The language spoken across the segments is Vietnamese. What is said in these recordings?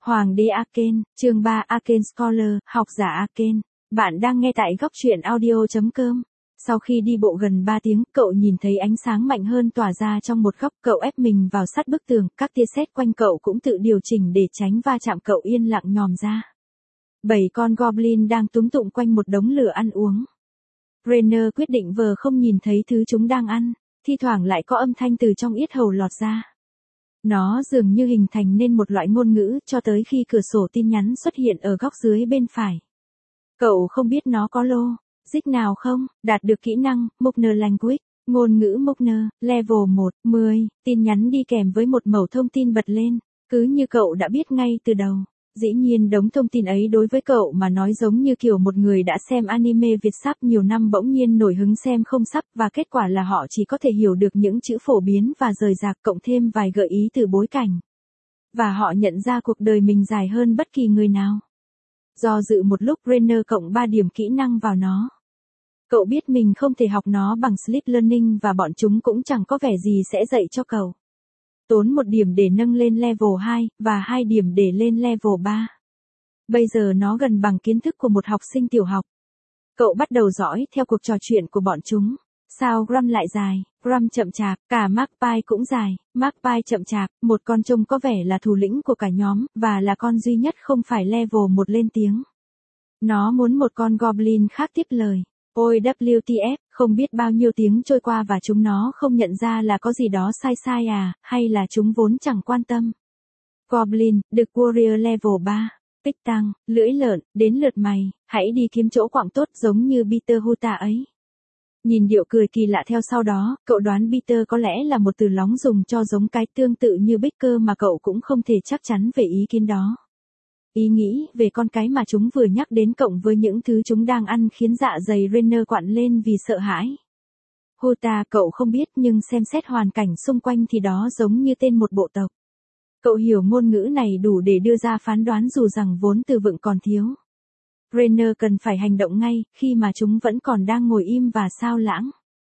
Hoàng đế Arcane, chương 3 Arcane Scholar, học giả Arcane. Bạn đang nghe tại góc truyện audio.com. Sau khi đi bộ gần 3 tiếng, cậu nhìn thấy ánh sáng mạnh hơn tỏa ra trong một góc, cậu ép mình vào sát bức tường, các tia sét quanh cậu cũng tự điều chỉnh để tránh va chạm, cậu yên lặng nhòm ra. 7 con goblin đang túm tụm quanh một đống lửa ăn uống. Rainer quyết định vờ không nhìn thấy thứ chúng đang ăn, thi thoảng lại có âm thanh từ trong yết hầu lọt ra. Nó dường như hình thành nên một loại ngôn ngữ cho tới khi cửa sổ tin nhắn xuất hiện ở góc dưới bên phải. Cậu không biết nó có logic nào không, đạt được kỹ năng, Mukner Language, ngôn ngữ Mukner, level 1, 10, tin nhắn đi kèm với một mẩu thông tin bật lên, cứ như cậu đã biết ngay từ đầu. Dĩ nhiên đống thông tin ấy đối với cậu mà nói giống như kiểu một người đã xem anime Việt sắp nhiều năm bỗng nhiên nổi hứng xem không sắp, và kết quả là họ chỉ có thể hiểu được những chữ phổ biến và rời rạc, cộng thêm vài gợi ý từ bối cảnh. Và họ nhận ra cuộc đời mình dài hơn bất kỳ người nào. Do dự một lúc, Rainer cộng 3 điểm kỹ năng vào nó. Cậu biết mình không thể học nó bằng Sleep Learning và bọn chúng cũng chẳng có vẻ gì sẽ dạy cho cậu. Tốn 1 điểm để nâng lên level 2, và 2 điểm để lên level 3. Bây giờ nó gần bằng kiến thức của một học sinh tiểu học. Cậu bắt đầu dõi theo cuộc trò chuyện của bọn chúng. Sao Grum lại dài, Grum chậm chạp, cả Magpie cũng dài, Magpie chậm chạp, một con trông có vẻ là thủ lĩnh của cả nhóm, và là con duy nhất không phải level 1 lên tiếng. Nó muốn một con goblin khác tiếp lời. Ôi WTF, không biết bao nhiêu tiếng trôi qua và chúng nó không nhận ra là có gì đó sai sai à, hay là chúng vốn chẳng quan tâm. Goblin, The Warrior level 3. Tích tăng, lưỡi lợn, đến lượt mày, hãy đi kiếm chỗ quạng tốt giống như Peter Huta ấy. Nhìn điệu cười kỳ lạ theo sau đó, cậu đoán Peter có lẽ là một từ lóng dùng cho giống cái tương tự như Baker mà cậu cũng không thể chắc chắn về ý kiến đó. Ý nghĩ về con cái mà chúng vừa nhắc đến cộng với những thứ chúng đang ăn khiến dạ dày Rainer quặn lên vì sợ hãi. Huta cậu không biết, nhưng xem xét hoàn cảnh xung quanh thì đó giống như tên một bộ tộc. Cậu hiểu ngôn ngữ này đủ để đưa ra phán đoán dù rằng vốn từ vựng còn thiếu. Rainer cần phải hành động ngay, khi mà chúng vẫn còn đang ngồi im và sao lãng.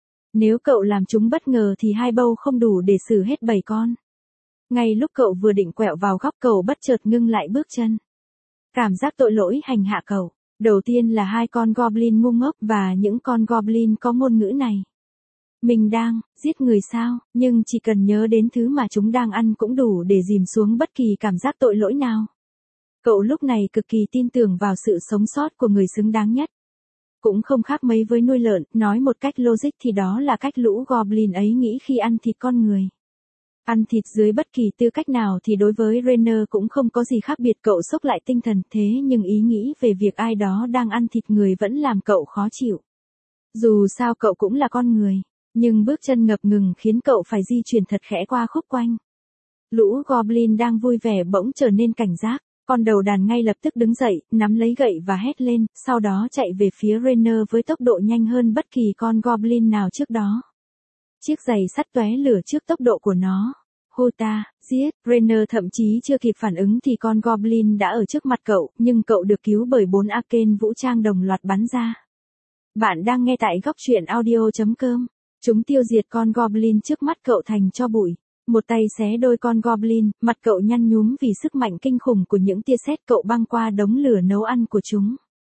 Nếu cậu làm chúng bất ngờ thì 2 bâu không đủ để xử hết 7 con. Ngay lúc cậu vừa định quẹo vào góc, cậu bất chợt ngưng lại bước chân. Cảm giác tội lỗi hành hạ cậu. Đầu tiên là 2 con goblin ngu ngốc và những con goblin có ngôn ngữ này. Mình đang giết người sao, nhưng chỉ cần nhớ đến thứ mà chúng đang ăn cũng đủ để dìm xuống bất kỳ cảm giác tội lỗi nào. Cậu lúc này cực kỳ tin tưởng vào sự sống sót của người xứng đáng nhất. Cũng không khác mấy với nuôi lợn, nói một cách logic thì đó là cách lũ goblin ấy nghĩ khi ăn thịt con người. Ăn thịt dưới bất kỳ tư cách nào thì đối với Rainer cũng không có gì khác biệt, cậu xốc lại tinh thần, thế nhưng ý nghĩ về việc ai đó đang ăn thịt người vẫn làm cậu khó chịu. Dù sao cậu cũng là con người, nhưng bước chân ngập ngừng khiến cậu phải di chuyển thật khẽ qua khúc quanh. Lũ goblin đang vui vẻ bỗng trở nên cảnh giác, con đầu đàn ngay lập tức đứng dậy, nắm lấy gậy và hét lên, sau đó chạy về phía Rainer với tốc độ nhanh hơn bất kỳ con goblin nào trước đó. Chiếc giày sắt tóe lửa trước tốc độ của nó. Huta, giết, Rainer thậm chí chưa kịp phản ứng thì con goblin đã ở trước mặt cậu, nhưng cậu được cứu bởi 4 Arcane vũ trang đồng loạt bắn ra. Bạn đang nghe tại góc truyện audio.com. Chúng tiêu diệt con goblin trước mắt cậu thành tro bụi. Một tay xé đôi con goblin, mặt cậu nhăn nhúm vì sức mạnh kinh khủng của những tia sét, cậu băng qua đống lửa nấu ăn của chúng.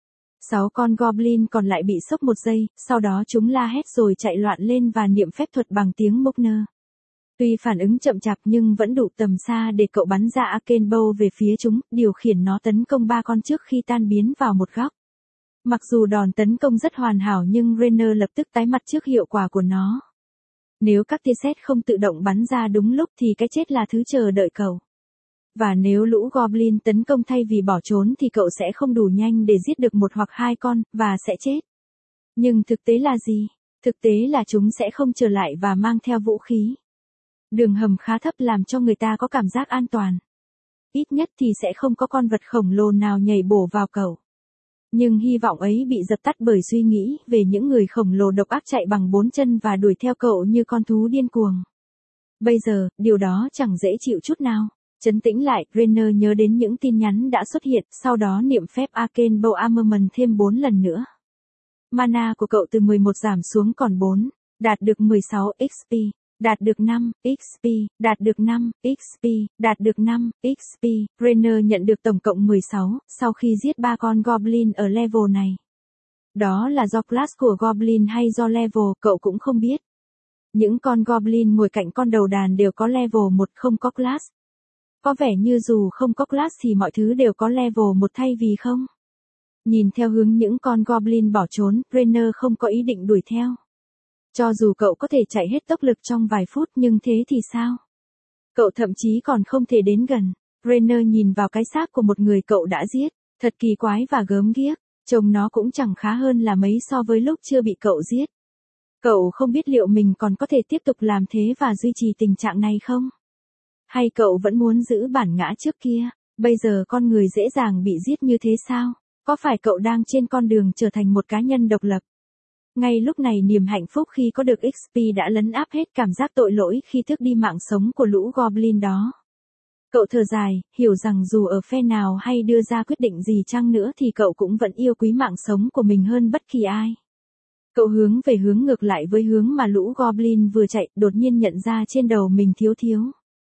6 con goblin còn lại bị sốc 1 giây, sau đó chúng la hét rồi chạy loạn lên và niệm phép thuật bằng tiếng Mukner. Tuy phản ứng chậm chạp nhưng vẫn đủ tầm xa để cậu bắn ra Arcane Bow về phía chúng, điều khiển nó tấn công 3 con trước khi tan biến vào một góc. Mặc dù đòn tấn công rất hoàn hảo nhưng Rainer lập tức tái mặt trước hiệu quả của nó. Nếu các tia sét không tự động bắn ra đúng lúc thì cái chết là thứ chờ đợi cậu. Và nếu lũ goblin tấn công thay vì bỏ trốn thì cậu sẽ không đủ nhanh để giết được 1 hoặc 2 con, và sẽ chết. Nhưng thực tế là gì? Thực tế là chúng sẽ không trở lại và mang theo vũ khí. Đường hầm khá thấp làm cho người ta có cảm giác an toàn. Ít nhất thì sẽ không có con vật khổng lồ nào nhảy bổ vào cậu. Nhưng hy vọng ấy bị dập tắt bởi suy nghĩ về những người khổng lồ độc ác chạy bằng 4 chân và đuổi theo cậu như con thú điên cuồng. Bây giờ, điều đó chẳng dễ chịu chút nào. Trấn tĩnh lại, Rainer nhớ đến những tin nhắn đã xuất hiện, sau đó niệm phép Arcane Bow Armament thêm 4 lần nữa. Mana của cậu từ 11 giảm xuống còn 4, đạt được 16 XP. Đạt được 5 XP, đạt được 5 XP, đạt được 5 XP. Rainer nhận được tổng cộng 16, sau khi giết 3 con Goblin ở level này. Đó là do class của Goblin hay do level, cậu cũng không biết. Những con Goblin ngồi cạnh con đầu đàn đều có level 1 không có class. Có vẻ như dù không có class thì mọi thứ đều có level 1 thay vì không. Nhìn theo hướng những con Goblin bỏ trốn, Rainer không có ý định đuổi theo. Cho dù cậu có thể chạy hết tốc lực trong vài phút nhưng thế thì sao? Cậu thậm chí còn không thể đến gần. Rainer nhìn vào cái xác của một người cậu đã giết, thật kỳ quái và gớm ghiếc, trông nó cũng chẳng khá hơn là mấy so với lúc chưa bị cậu giết. Cậu không biết liệu mình còn có thể tiếp tục làm thế và duy trì tình trạng này không? Hay cậu vẫn muốn giữ bản ngã trước kia, bây giờ con người dễ dàng bị giết như thế sao? Có phải cậu đang trên con đường trở thành một cá nhân độc lập? Ngay lúc này niềm hạnh phúc khi có được XP đã lấn áp hết cảm giác tội lỗi khi tước đi mạng sống của lũ Goblin đó. Cậu thở dài, hiểu rằng dù ở phe nào hay đưa ra quyết định gì chăng nữa thì cậu cũng vẫn yêu quý mạng sống của mình hơn bất kỳ ai. Cậu hướng về hướng ngược lại với hướng mà lũ Goblin vừa chạy, đột nhiên nhận ra trên đầu mình thiếu.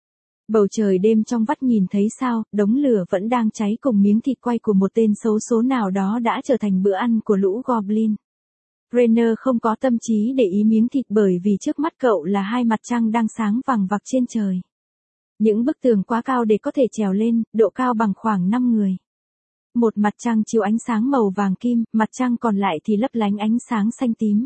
Bầu trời đêm trong vắt nhìn thấy sao, đống lửa vẫn đang cháy cùng miếng thịt quay của một tên xấu số nào đó đã trở thành bữa ăn của lũ Goblin. Rainer không có tâm trí để ý miếng thịt bởi vì trước mắt cậu là 2 mặt trăng đang sáng vằng vặc trên trời. Những bức tường quá cao để có thể trèo lên, độ cao bằng khoảng 5 người. Một mặt trăng chiếu ánh sáng màu vàng kim, mặt trăng còn lại thì lấp lánh ánh sáng xanh tím.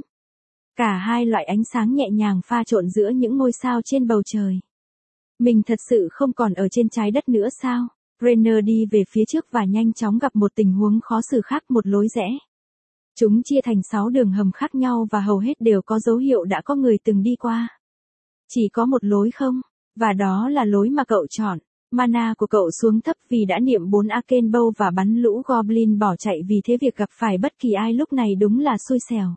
Cả hai loại ánh sáng nhẹ nhàng pha trộn giữa những ngôi sao trên bầu trời. Mình thật sự không còn ở trên trái đất nữa sao? Rainer đi về phía trước và nhanh chóng gặp một tình huống khó xử khác, một lối rẽ. Chúng chia thành 6 đường hầm khác nhau và hầu hết đều có dấu hiệu đã có người từng đi qua. Chỉ có một lối không, và đó là lối mà cậu chọn. Mana của cậu xuống thấp vì đã niệm 4 Arcane Bow và bắn lũ Goblin bỏ chạy, vì thế việc gặp phải bất kỳ ai lúc này đúng là xui xẻo.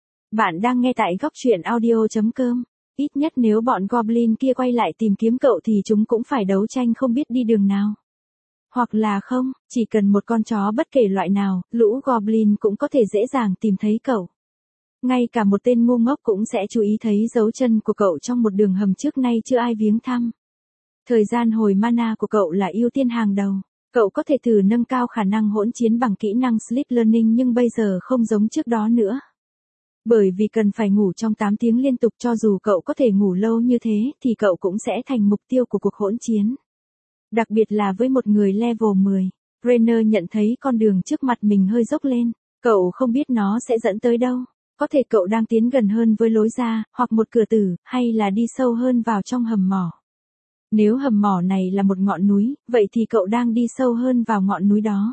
Bạn đang nghe tại góc truyện audio.com. Ít nhất nếu bọn Goblin kia quay lại tìm kiếm cậu thì chúng cũng phải đấu tranh không biết đi đường nào. Hoặc là không, chỉ cần một con chó bất kể loại nào, lũ Goblin cũng có thể dễ dàng tìm thấy cậu. Ngay cả một tên ngu ngốc cũng sẽ chú ý thấy dấu chân của cậu trong một đường hầm trước nay chưa ai viếng thăm. Thời gian hồi mana của cậu là ưu tiên hàng đầu. Cậu có thể thử nâng cao khả năng hỗn chiến bằng kỹ năng Sleep Learning nhưng bây giờ không giống trước đó nữa. Bởi vì cần phải ngủ trong 8 tiếng liên tục, cho dù cậu có thể ngủ lâu như thế thì cậu cũng sẽ thành mục tiêu của cuộc hỗn chiến. Đặc biệt là với một người level 10. Rainer nhận thấy con đường trước mặt mình hơi dốc lên. Cậu không biết nó sẽ dẫn tới đâu. Có thể cậu đang tiến gần hơn với lối ra, hoặc một cửa tử, hay là đi sâu hơn vào trong hầm mỏ. Nếu hầm mỏ này là một ngọn núi, vậy thì cậu đang đi sâu hơn vào ngọn núi đó.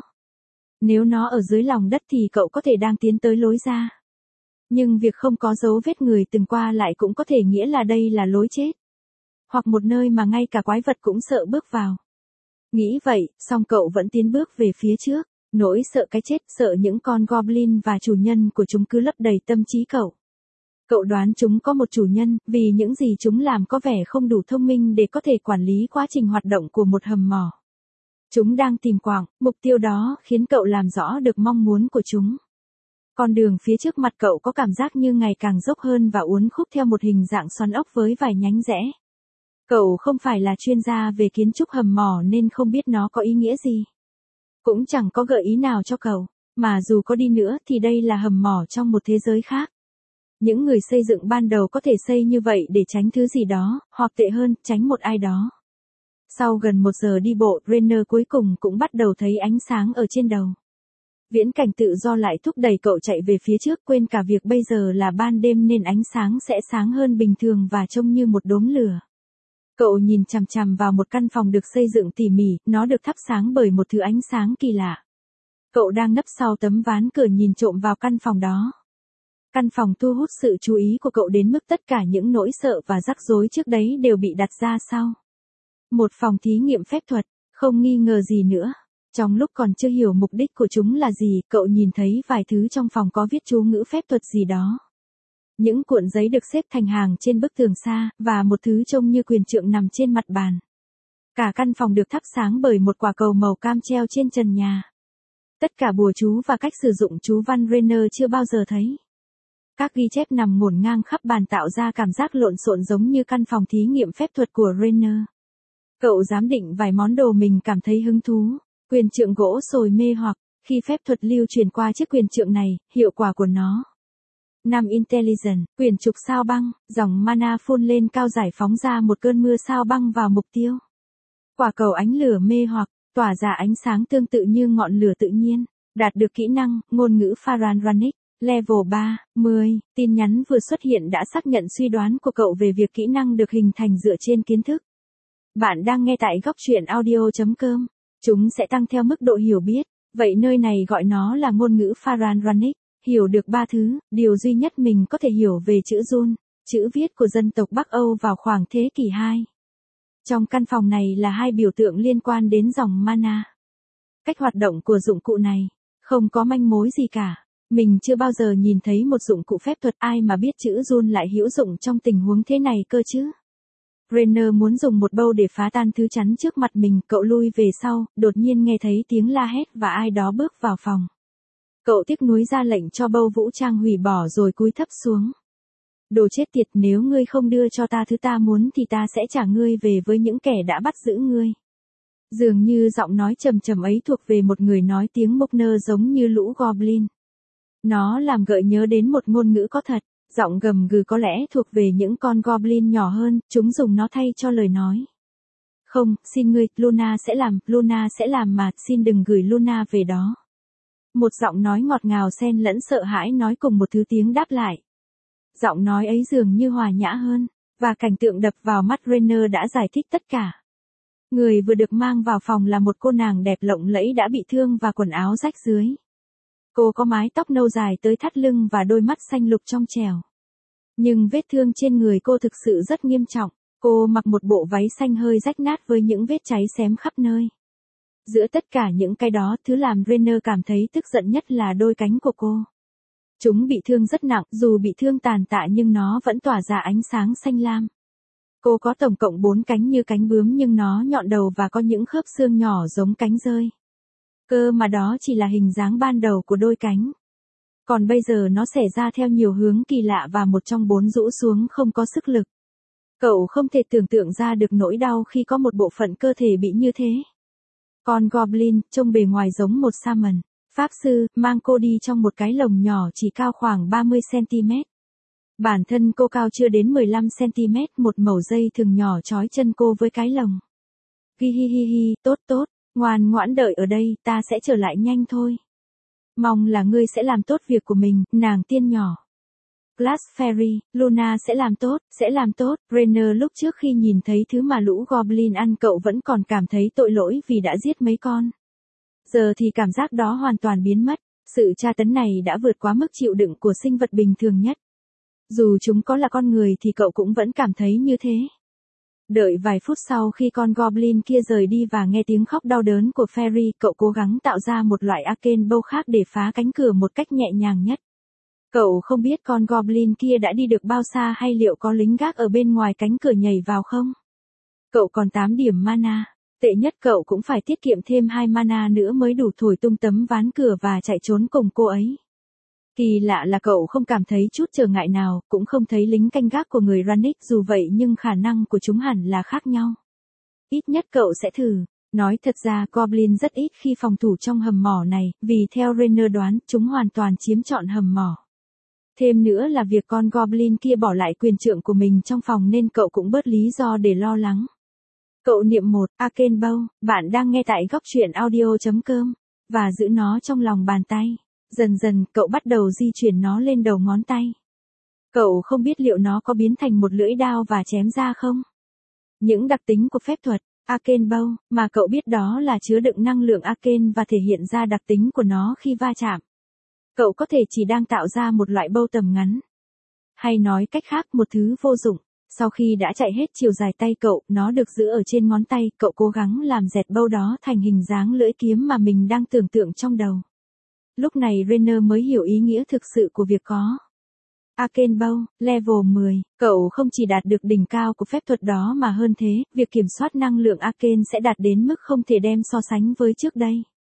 Nếu nó ở dưới lòng đất thì cậu có thể đang tiến tới lối ra. Nhưng việc không có dấu vết người từng qua lại cũng có thể nghĩa là đây là lối chết. Hoặc một nơi mà ngay cả quái vật cũng sợ bước vào. Nghĩ vậy, song cậu vẫn tiến bước về phía trước. Nỗi sợ cái chết, sợ những con Goblin và chủ nhân của chúng cứ lấp đầy tâm trí cậu. Cậu đoán chúng có một chủ nhân, vì những gì chúng làm có vẻ không đủ thông minh để có thể quản lý quá trình hoạt động của một hầm mỏ. Chúng đang tìm quạng, mục tiêu đó khiến cậu làm rõ được mong muốn của chúng. Con đường phía trước mặt cậu có cảm giác như ngày càng dốc hơn và uốn khúc theo một hình dạng xoắn ốc với vài nhánh rẽ. Cậu không phải là chuyên gia về kiến trúc hầm mỏ nên không biết nó có ý nghĩa gì. Cũng chẳng có gợi ý nào cho cậu, mà dù có đi nữa thì đây là hầm mỏ trong một thế giới khác. Những người xây dựng ban đầu có thể xây như vậy để tránh thứ gì đó, hoặc tệ hơn, tránh một ai đó. Sau gần 1 giờ đi bộ, Rainer cuối cùng cũng bắt đầu thấy ánh sáng ở trên đầu. Viễn cảnh tự do lại thúc đẩy cậu chạy về phía trước, quên cả việc bây giờ là ban đêm nên ánh sáng sẽ sáng hơn bình thường và trông như một đốm lửa. Cậu nhìn chằm chằm vào một căn phòng được xây dựng tỉ mỉ, nó được thắp sáng bởi một thứ ánh sáng kỳ lạ. Cậu đang nấp sau tấm ván cửa nhìn trộm vào căn phòng đó. Căn phòng thu hút sự chú ý của cậu đến mức tất cả những nỗi sợ và rắc rối trước đấy đều bị đặt ra sau. Một phòng thí nghiệm phép thuật, không nghi ngờ gì nữa. Trong lúc còn chưa hiểu mục đích của chúng là gì, cậu nhìn thấy vài thứ trong phòng có viết chú ngữ phép thuật gì đó. Những cuộn giấy được xếp thành hàng trên bức tường xa, và một thứ trông như quyền trượng nằm trên mặt bàn. Cả căn phòng được thắp sáng bởi một quả cầu màu cam treo trên trần nhà. Tất cả bùa chú và cách sử dụng chú văn Rainer chưa bao giờ thấy. Các ghi chép nằm ngổn ngang khắp bàn tạo ra cảm giác lộn xộn giống như căn phòng thí nghiệm phép thuật của Rainer. Cậu giám định vài món đồ mình cảm thấy hứng thú. Quyền trượng gỗ sồi mê hoặc, khi phép thuật lưu truyền qua chiếc quyền trượng này, hiệu quả của nó. 5. Intelligent, quyển trục sao băng, dòng mana phun lên cao giải phóng ra một cơn mưa sao băng vào mục tiêu. Quả cầu ánh lửa mê hoặc, tỏa ra ánh sáng tương tự như ngọn lửa tự nhiên. Đạt được kỹ năng, ngôn ngữ Pharan Ranic, level 3, 10, tin nhắn vừa xuất hiện đã xác nhận suy đoán của cậu về việc kỹ năng được hình thành dựa trên kiến thức. Bạn đang nghe tại góc truyện audio.com. Chúng sẽ tăng theo mức độ hiểu biết, vậy nơi này gọi nó là ngôn ngữ Pharan Ranic. Hiểu được 3 thứ, điều duy nhất mình có thể hiểu về chữ run, chữ viết của dân tộc Bắc Âu vào khoảng thế kỷ 2. Trong căn phòng này là 2 biểu tượng liên quan đến dòng mana. Cách hoạt động của dụng cụ này, không có manh mối gì cả. Mình chưa bao giờ nhìn thấy một dụng cụ phép thuật ai mà biết chữ run lại hữu dụng trong tình huống thế này cơ chứ. Rainer muốn dùng một bâu để phá tan thứ chắn trước mặt mình, cậu lui về sau, đột nhiên nghe thấy tiếng la hét và ai đó bước vào phòng. Cậu tiếc nuối ra lệnh cho bâu vũ trang hủy bỏ rồi cúi thấp xuống. Đồ chết tiệt, nếu ngươi không đưa cho ta thứ ta muốn thì ta sẽ trả ngươi về với những kẻ đã bắt giữ ngươi. Dường như giọng nói trầm trầm ấy thuộc về một người nói tiếng mộc nơ giống như lũ goblin. Nó làm gợi nhớ đến một ngôn ngữ có thật, giọng gầm gừ có lẽ thuộc về những con goblin nhỏ hơn, chúng dùng nó thay cho lời nói. Không, xin ngươi, Luna sẽ làm mà, xin đừng gửi Luna về đó. Một giọng nói ngọt ngào xen lẫn sợ hãi nói cùng một thứ tiếng đáp lại. Giọng nói ấy dường như hòa nhã hơn, và cảnh tượng đập vào mắt Rainer đã giải thích tất cả. Người vừa được mang vào phòng là một cô nàng đẹp lộng lẫy đã bị thương và quần áo rách dưới. Cô có mái tóc nâu dài tới thắt lưng và đôi mắt xanh lục trong trẻo. Nhưng vết thương trên người cô thực sự rất nghiêm trọng. Cô mặc một bộ váy xanh hơi rách nát với những vết cháy xém khắp nơi. Giữa tất cả những cái đó, thứ làm Rainer cảm thấy tức giận nhất là đôi cánh của cô. Chúng bị thương rất nặng, dù bị thương tàn tạ nhưng nó vẫn tỏa ra ánh sáng xanh lam. Cô có tổng cộng 4 cánh như cánh bướm nhưng nó nhọn đầu và có những khớp xương nhỏ giống cánh dơi. Cơ mà đó chỉ là hình dáng ban đầu của đôi cánh. Còn bây giờ nó xẻ ra theo nhiều hướng kỳ lạ và một trong 4 rũ xuống không có sức lực. Cậu không thể tưởng tượng ra được nỗi đau khi có một bộ phận cơ thể bị như thế. Con goblin, trông bề ngoài giống một shaman, pháp sư, mang cô đi trong một cái lồng nhỏ chỉ cao khoảng 30cm. Bản thân cô cao chưa đến 15cm, một mẩu dây thừng nhỏ trói chân cô với cái lồng. Hi hi hi hi, tốt, ngoan ngoãn đợi ở đây, ta sẽ trở lại nhanh thôi. Mong là ngươi sẽ làm tốt việc của mình, nàng tiên nhỏ. Glass Fairy, Luna sẽ làm tốt, Rainer lúc trước khi nhìn thấy thứ mà lũ goblin ăn cậu vẫn còn cảm thấy tội lỗi vì đã giết mấy con. Giờ thì cảm giác đó hoàn toàn biến mất, sự tra tấn này đã vượt quá mức chịu đựng của sinh vật bình thường nhất. Dù chúng có là con người thì cậu cũng vẫn cảm thấy như thế. Đợi vài phút sau khi con goblin kia rời đi và nghe tiếng khóc đau đớn của Fairy, cậu cố gắng tạo ra một loại arcane bow khác để phá cánh cửa một cách nhẹ nhàng nhất. Cậu không biết con goblin kia đã đi được bao xa hay liệu có lính gác ở bên ngoài cánh cửa nhảy vào không. Cậu còn 8 điểm mana, tệ nhất cậu cũng phải tiết kiệm thêm 2 mana nữa mới đủ thổi tung tấm ván cửa và chạy trốn cùng cô ấy. Kỳ lạ là cậu không cảm thấy chút trở ngại nào, cũng không thấy lính canh gác của người Ranic, dù vậy nhưng khả năng của chúng hẳn là khác nhau. Ít nhất cậu sẽ thử. Nói thật ra Goblin rất ít khi phòng thủ trong hầm mỏ này, vì theo Rainer đoán, chúng hoàn toàn chiếm trọn hầm mỏ. Thêm nữa là việc con Goblin kia bỏ lại quyền trượng của mình trong phòng nên cậu cũng bớt lý do để lo lắng. Cậu niệm 1, Arcane Bow, bạn đang nghe tại góc truyện audio.com, và giữ nó trong lòng bàn tay. Dần dần, cậu bắt đầu di chuyển nó lên đầu ngón tay. Cậu không biết liệu nó có biến thành một lưỡi đao và chém ra không? Những đặc tính của phép thuật, Arcane Bow, mà cậu biết đó là chứa đựng năng lượng Arcane và thể hiện ra đặc tính của nó khi va chạm. Cậu có thể chỉ đang tạo ra một loại bâu tầm ngắn. Hay nói cách khác, một thứ vô dụng. Sau khi đã chạy hết chiều dài tay cậu, nó được giữ ở trên ngón tay, cậu cố gắng làm dẹt bâu đó thành hình dáng lưỡi kiếm mà mình đang tưởng tượng trong đầu. Lúc này Rainer mới hiểu ý nghĩa thực sự của việc có Arcane Bow, level 10, cậu không chỉ đạt được đỉnh cao của phép thuật đó mà hơn thế, việc kiểm soát năng lượng Arcane sẽ đạt đến mức không thể đem so sánh với trước đây.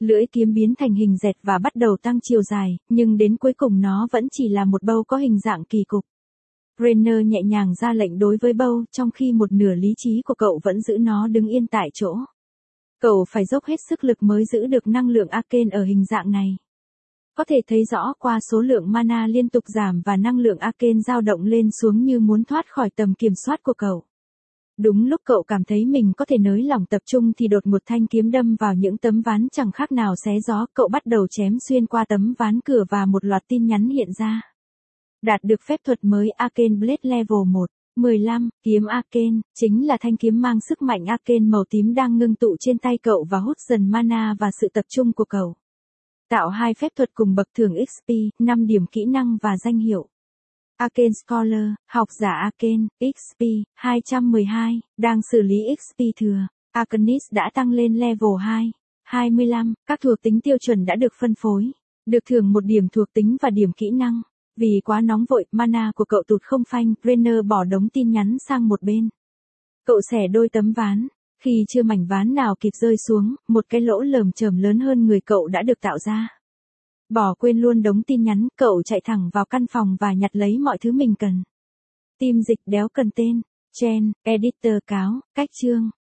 Lưỡi kiếm biến thành hình dẹt và bắt đầu tăng chiều dài, nhưng đến cuối cùng nó vẫn chỉ là một bâu có hình dạng kỳ cục. Brenner nhẹ nhàng ra lệnh đối với bâu, trong khi một nửa lý trí của cậu vẫn giữ nó đứng yên tại chỗ. Cậu phải dốc hết sức lực mới giữ được năng lượng Arcane ở hình dạng này. Có thể thấy rõ qua số lượng mana liên tục giảm và năng lượng Arcane dao động lên xuống như muốn thoát khỏi tầm kiểm soát của cậu. Đúng lúc cậu cảm thấy mình có thể nới lỏng tập trung thì đột một thanh kiếm đâm vào những tấm ván chẳng khác nào xé gió, cậu bắt đầu chém xuyên qua tấm ván cửa và một loạt tin nhắn hiện ra. Đạt được phép thuật mới Arcane Blade Level 1. 15, kiếm Arcane, chính là thanh kiếm mang sức mạnh Arcane màu tím đang ngưng tụ trên tay cậu và hút dần mana và sự tập trung của cậu. Tạo 2 phép thuật cùng bậc thưởng XP, 5 điểm kỹ năng và danh hiệu. Arcane Scholar, học giả Arcane, XP, 212, đang xử lý XP thừa. Arcanist đã tăng lên level 2. 25, các thuộc tính tiêu chuẩn đã được phân phối. Được thưởng 1 điểm thuộc tính và điểm kỹ năng. Vì quá nóng vội, mana của cậu tụt không phanh, Brenner bỏ đống tin nhắn sang một bên. Cậu xẻ đôi tấm ván. Khi chưa mảnh ván nào kịp rơi xuống, một cái lỗ lởm chởm lớn hơn người cậu đã được tạo ra. Bỏ quên luôn đống tin nhắn, cậu chạy thẳng vào căn phòng và nhặt lấy mọi thứ mình cần. Team dịch đéo cần tên. Chen, editor cáo, cách chương.